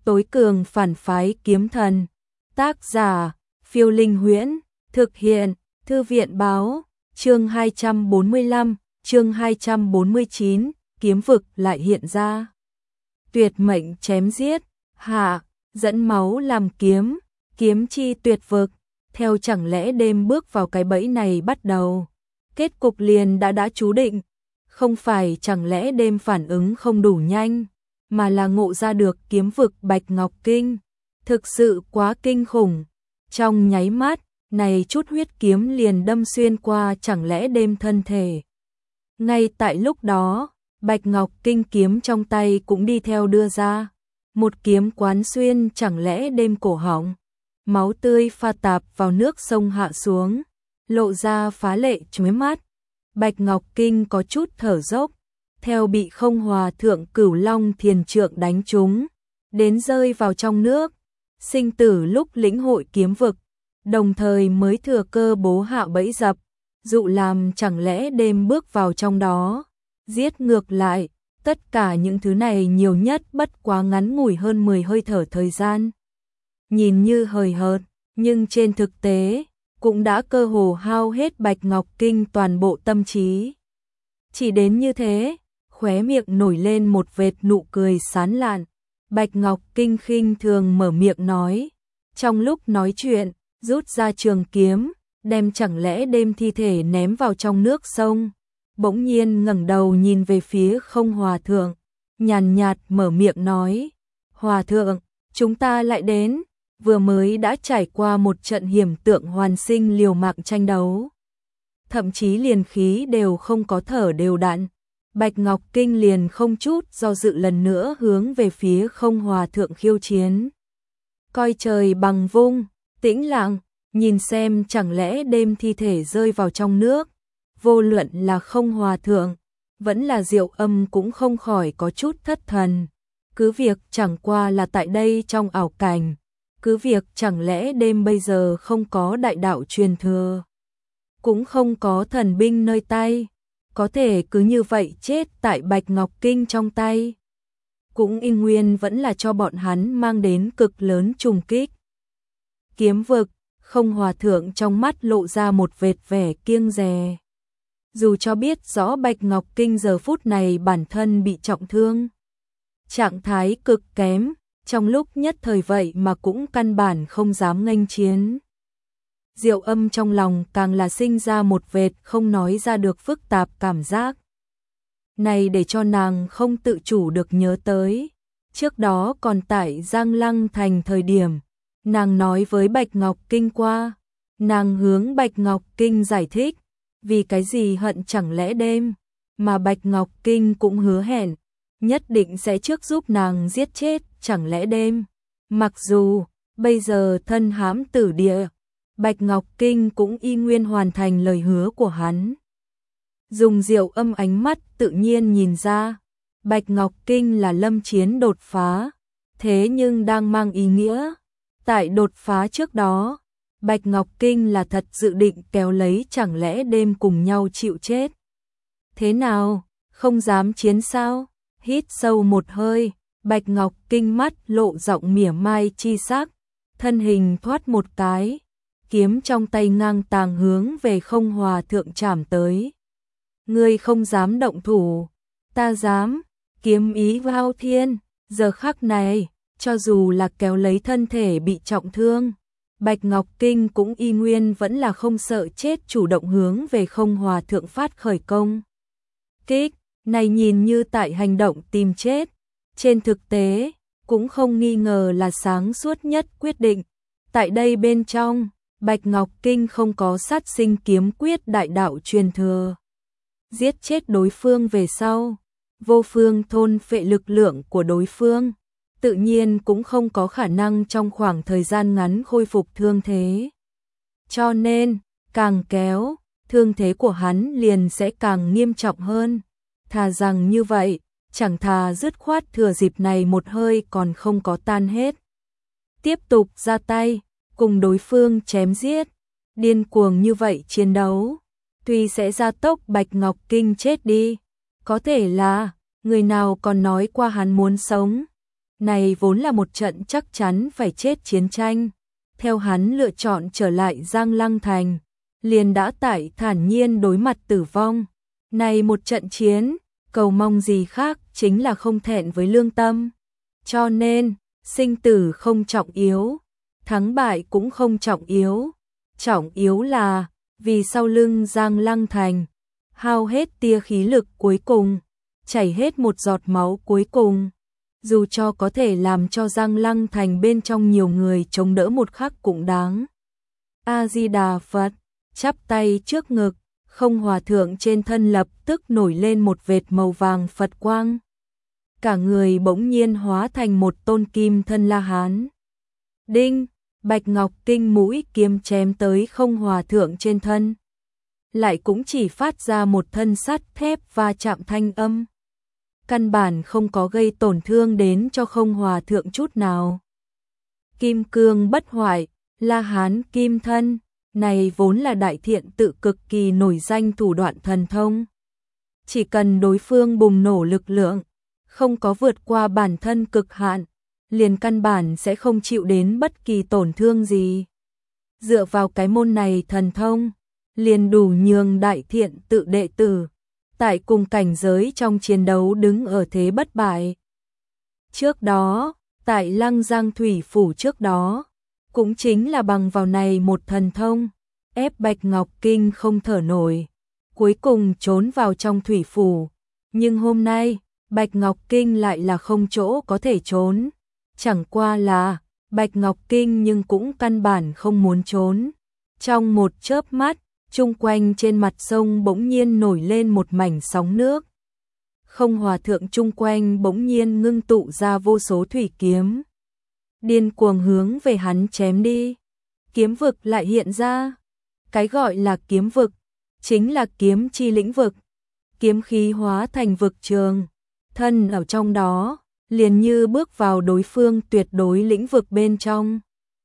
tối cường phản phái kiếm thần. Tác giả, Phiêu Linh Huyễn, thực hiện, Thư viện báo, chương 245, chương 249, kiếm vực lại hiện ra. Tuyệt mệnh chém giết, hạ, dẫn máu làm kiếm, kiếm chi tuyệt vực, theo chẳng lẽ đêm bước vào cái bẫy này bắt đầu. Kết cục liền đã chú định, không phải chẳng lẽ đêm phản ứng không đủ nhanh, mà là ngộ ra được kiếm vực Bạch Ngọc Kinh, thực sự quá kinh khủng. Trong nháy mắt, này chút huyết kiếm liền đâm xuyên qua chẳng lẽ đêm thân thể. Ngay tại lúc đó, Bạch Ngọc Kinh kiếm trong tay cũng đi theo đưa ra, một kiếm quán xuyên chẳng lẽ đêm cổ họng, máu tươi pha tạp vào nước sông hạ xuống, lộ ra phá lệ chói mắt. Bạch Ngọc Kinh có chút thở dốc, theo bị Không Hòa Thượng Cửu Long Thiền Trượng đánh trúng, đến rơi vào trong nước, sinh tử lúc lĩnh hội kiếm vực, đồng thời mới thừa cơ bố hạ bẫy dập, dụ làm chẳng lẽ đêm bước vào trong đó, giết ngược lại. Tất cả những thứ này nhiều nhất bất quá ngắn ngủi hơn 10 hơi thở thời gian. Nhìn như hời hợt, nhưng trên thực tế, cũng đã cơ hồ hao hết Bạch Ngọc Kinh toàn bộ tâm trí. Chỉ đến như thế, khóe miệng nổi lên một vệt nụ cười sán lạn. Bạch Ngọc Kinh khinh thường mở miệng nói. Trong lúc nói chuyện, rút ra trường kiếm, đem chẳng lẽ đêm thi thể ném vào trong nước sông. Bỗng nhiên ngẩng đầu nhìn về phía Không Hòa Thượng, nhàn nhạt mở miệng nói. Hòa Thượng, chúng ta lại đến, vừa mới đã trải qua một trận hiểm tượng hoàn sinh liều mạng tranh đấu. Thậm chí liền khí đều không có thở đều đặn. Bạch Ngọc Kinh liền không chút do dự lần nữa hướng về phía Không Hòa Thượng khiêu chiến. Coi trời bằng vung, tĩnh lặng, nhìn xem chẳng lẽ đêm thi thể rơi vào trong nước. Vô luận là Không Hòa Thượng, vẫn là Diệu Âm cũng không khỏi có chút thất thần. Cứ việc chẳng qua là tại đây trong ảo cảnh, cứ việc chẳng lẽ đêm bây giờ không có đại đạo truyền thừa, cũng không có thần binh nơi tay, có thể cứ như vậy chết tại Bạch Ngọc Kinh trong tay, cũng in nguyên vẫn là cho bọn hắn mang đến cực lớn trùng kích. Kiếm vực, Không Hòa Thượng trong mắt lộ ra một vệt vẻ kiêng dè. Dù cho biết rõ Bạch Ngọc Kinh giờ phút này bản thân bị trọng thương, trạng thái cực kém, trong lúc nhất thời vậy mà cũng căn bản không dám nghênh chiến. Diệu Âm trong lòng càng là sinh ra một vệt không nói ra được phức tạp cảm giác. Này để cho nàng không tự chủ được nhớ tới. Trước đó còn tại Giang Lăng Thành thời điểm, nàng nói với Bạch Ngọc Kinh qua, nàng hướng Bạch Ngọc Kinh giải thích, vì cái gì hận chẳng lẽ đêm, mà Bạch Ngọc Kinh cũng hứa hẹn, nhất định sẽ trước giúp nàng giết chết chẳng lẽ đêm. Mặc dù, bây giờ thân hãm tử địa, Bạch Ngọc Kinh cũng y nguyên hoàn thành lời hứa của hắn. Dùng Diệu Âm ánh mắt tự nhiên nhìn ra, Bạch Ngọc Kinh là lâm chiến đột phá, thế nhưng đang mang ý nghĩa. Tại đột phá trước đó, Bạch Ngọc Kinh là thật dự định kéo lấy chẳng lẽ đêm cùng nhau chịu chết. Thế nào, không dám chiến sao? Hít sâu một hơi, Bạch Ngọc Kinh mắt lộ giọng mỉa mai chi sắc, thân hình thoát một cái, kiếm trong tay ngang tàng hướng về Không Hòa Thượng chạm tới. Ngươi không dám động thủ, ta dám, kiếm ý vào thiên. Giờ khắc này, cho dù là kéo lấy thân thể bị trọng thương, Bạch Ngọc Kinh cũng y nguyên vẫn là không sợ chết, chủ động hướng về Không Hòa Thượng phát khởi công kích. Này nhìn như tại hành động tìm chết, trên thực tế cũng không nghi ngờ là sáng suốt nhất quyết định. Tại đây bên trong, Bạch Ngọc Kinh không có sát sinh kiếm quyết đại đạo truyền thừa. Giết chết đối phương về sau, vô phương thôn phệ lực lượng của đối phương, tự nhiên cũng không có khả năng trong khoảng thời gian ngắn khôi phục thương thế. Cho nên, càng kéo, thương thế của hắn liền sẽ càng nghiêm trọng hơn. Thà rằng như vậy, chẳng thà dứt khoát thừa dịp này một hơi còn không có tan hết. Tiếp tục ra tay, cùng đối phương chém giết, điên cuồng như vậy chiến đấu, tuy sẽ gia tốc Bạch Ngọc Kinh chết đi, có thể là, người nào còn nói qua hắn muốn sống. Này vốn là một trận chắc chắn phải chết chiến tranh. Theo hắn lựa chọn trở lại Giang Lăng Thành, liền đã tại thản nhiên đối mặt tử vong. Này một trận chiến, cầu mong gì khác chính là không thẹn với lương tâm. Cho nên, sinh tử không trọng yếu, thắng bại cũng không trọng yếu. Trọng yếu là, vì sau lưng Giang Lăng Thành, hao hết tia khí lực cuối cùng, chảy hết một giọt máu cuối cùng. Dù cho có thể làm cho Giang Lăng Thành bên trong nhiều người chống đỡ một khắc cũng đáng. A-di-đà Phật, chắp tay trước ngực, Không Hòa Thượng trên thân lập tức nổi lên một vệt màu vàng Phật quang. Cả người bỗng nhiên hóa thành một tôn kim thân La Hán. Đinh, Bạch Ngọc Kinh mũi kiếm chém tới Không Hòa Thượng trên thân. Lại cũng chỉ phát ra một thân sắt thép va chạm thanh âm. Căn bản không có gây tổn thương đến cho Không Hòa Thượng chút nào. Kim cương bất hoại, La Hán kim thân, này vốn là đại thiện tự cực kỳ nổi danh thủ đoạn thần thông. Chỉ cần đối phương bùng nổ lực lượng, không có vượt qua bản thân cực hạn, liền căn bản sẽ không chịu đến bất kỳ tổn thương gì. Dựa vào cái môn này thần thông, liền đủ nhường đại thiện tự đệ tử, tại cùng cảnh giới trong chiến đấu đứng ở thế bất bại. Trước đó, tại Lăng Giang Thủy Phủ trước đó, cũng chính là bằng vào này một thần thông, ép Bạch Ngọc Kinh không thở nổi, cuối cùng trốn vào trong Thủy Phủ. Nhưng hôm nay, Bạch Ngọc Kinh lại là không chỗ có thể trốn. Chẳng qua là, Bạch Ngọc Kinh nhưng cũng căn bản không muốn trốn. Trong một chớp mắt, chung quanh trên mặt sông bỗng nhiên nổi lên một mảnh sóng nước. Không Hòa Thượng chung quanh bỗng nhiên ngưng tụ ra vô số thủy kiếm. Điên cuồng hướng về hắn chém đi. Kiếm vực lại hiện ra. Cái gọi là kiếm vực, chính là kiếm chi lĩnh vực. Kiếm khí hóa thành vực trường. Thân ở trong đó, liền như bước vào đối phương tuyệt đối lĩnh vực bên trong.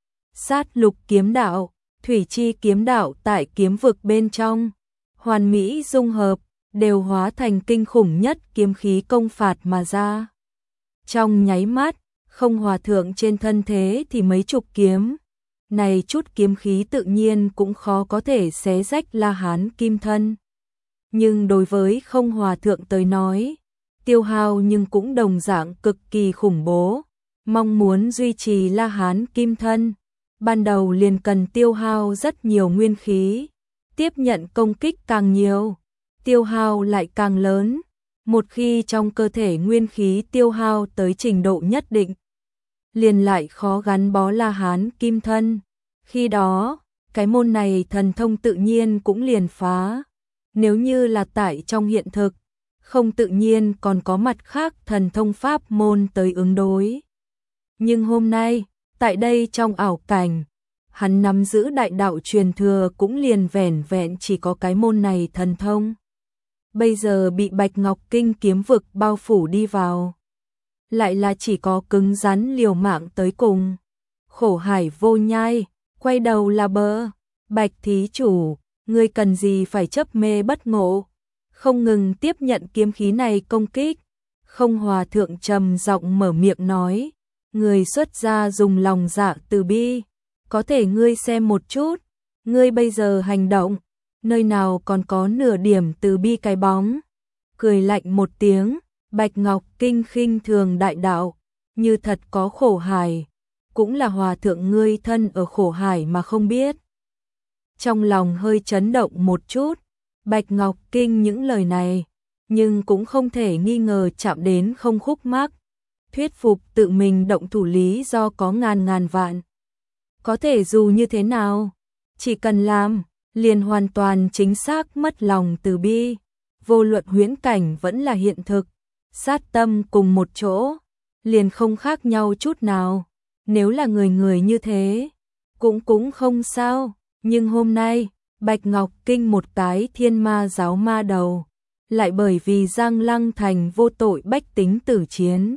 Sát lục kiếm đạo, thủy chi kiếm đạo tại kiếm vực bên trong, hoàn mỹ dung hợp, đều hóa thành kinh khủng nhất kiếm khí công phạt mà ra. Trong nháy mắt, Không Hòa Thượng trên thân thế thì mấy chục kiếm. Này chút kiếm khí tự nhiên cũng khó có thể xé rách La Hán kim thân. Nhưng đối với Không Hòa Thượng tới nói, tiêu hao nhưng cũng đồng dạng cực kỳ khủng bố. Mong muốn duy trì La Hán kim thân, ban đầu liền cần tiêu hao rất nhiều nguyên khí. Tiếp nhận công kích càng nhiều, tiêu hao lại càng lớn. Một khi trong cơ thể nguyên khí tiêu hao tới trình độ nhất định, liền lại khó gắn bó La Hán kim thân. Khi đó, cái môn này thần thông tự nhiên cũng liền phá. Nếu như là tại trong hiện thực, không tự nhiên còn có mặt khác thần thông pháp môn tới ứng đối. Nhưng hôm nay, tại đây trong ảo cảnh, hắn nắm giữ đại đạo truyền thừa cũng liền vẻn vẹn chỉ có cái môn này thần thông. Bây giờ bị Bạch Ngọc Kinh kiếm vực bao phủ đi vào, lại là chỉ có cứng rắn liều mạng tới cùng. Khổ hải vô nhai, quay đầu là bờ. Bạch thí chủ, ngươi cần gì phải chấp mê bất ngộ, không ngừng tiếp nhận kiếm khí này công kích. Không Hòa Thượng trầm giọng mở miệng nói, người xuất gia dùng lòng dạ từ bi, có thể ngươi xem một chút, ngươi bây giờ hành động, nơi nào còn có nửa điểm từ bi cái bóng. Cười lạnh một tiếng, Bạch Ngọc Kinh khinh thường đại đạo, như thật có khổ hải, cũng là Hòa Thượng ngươi thân ở khổ hải mà không biết. Trong lòng hơi chấn động một chút, Bạch Ngọc Kinh những lời này, nhưng cũng không thể nghi ngờ chạm đến không khúc mắc. Thuyết phục tự mình động thủ lý do có ngàn vạn. Có thể dù như thế nào, chỉ cần làm, liền hoàn toàn chính xác mất lòng từ bi. Vô luận huyễn cảnh vẫn là hiện thực, sát tâm cùng một chỗ, liền không khác nhau chút nào. Nếu là người như thế, cũng không sao. Nhưng hôm nay, Bạch Ngọc Kinh một cái thiên ma giáo ma đầu, lại bởi vì Giang Lăng Thành vô tội bách tính tử chiến.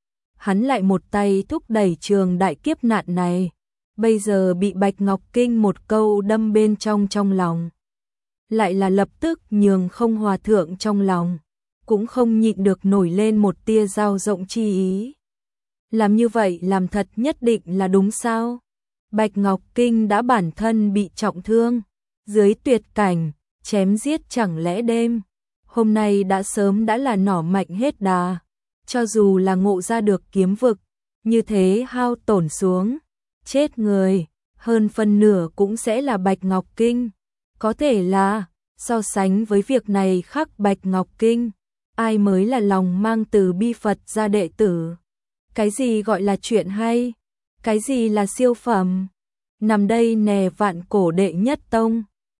Hắn lại một tay thúc đẩy trường đại kiếp nạn này, bây giờ bị Bạch Ngọc Kinh một câu đâm bên trong lòng. Lại là lập tức nhường Không Hòa Thượng trong lòng, cũng không nhịn được nổi lên một tia dao rộng chi ý. Làm như vậy làm thật nhất định là đúng sao? Bạch Ngọc Kinh đã bản thân bị trọng thương, dưới tuyệt cảnh, chém giết chẳng lẽ đêm, hôm nay đã sớm đã là nỏ mạnh hết đà, cho dù là ngộ ra được kiếm vực, như thế hao tổn xuống, chết người, hơn phân nửa cũng sẽ là Bạch Ngọc Kinh, có thể là, so sánh với việc này khắc Bạch Ngọc Kinh, ai mới là lòng mang từ bi Phật ra đệ tử. Cái gì gọi là chuyện hay? Cái gì là siêu phẩm? Nằm đây nè vạn cổ đệ nhất tông.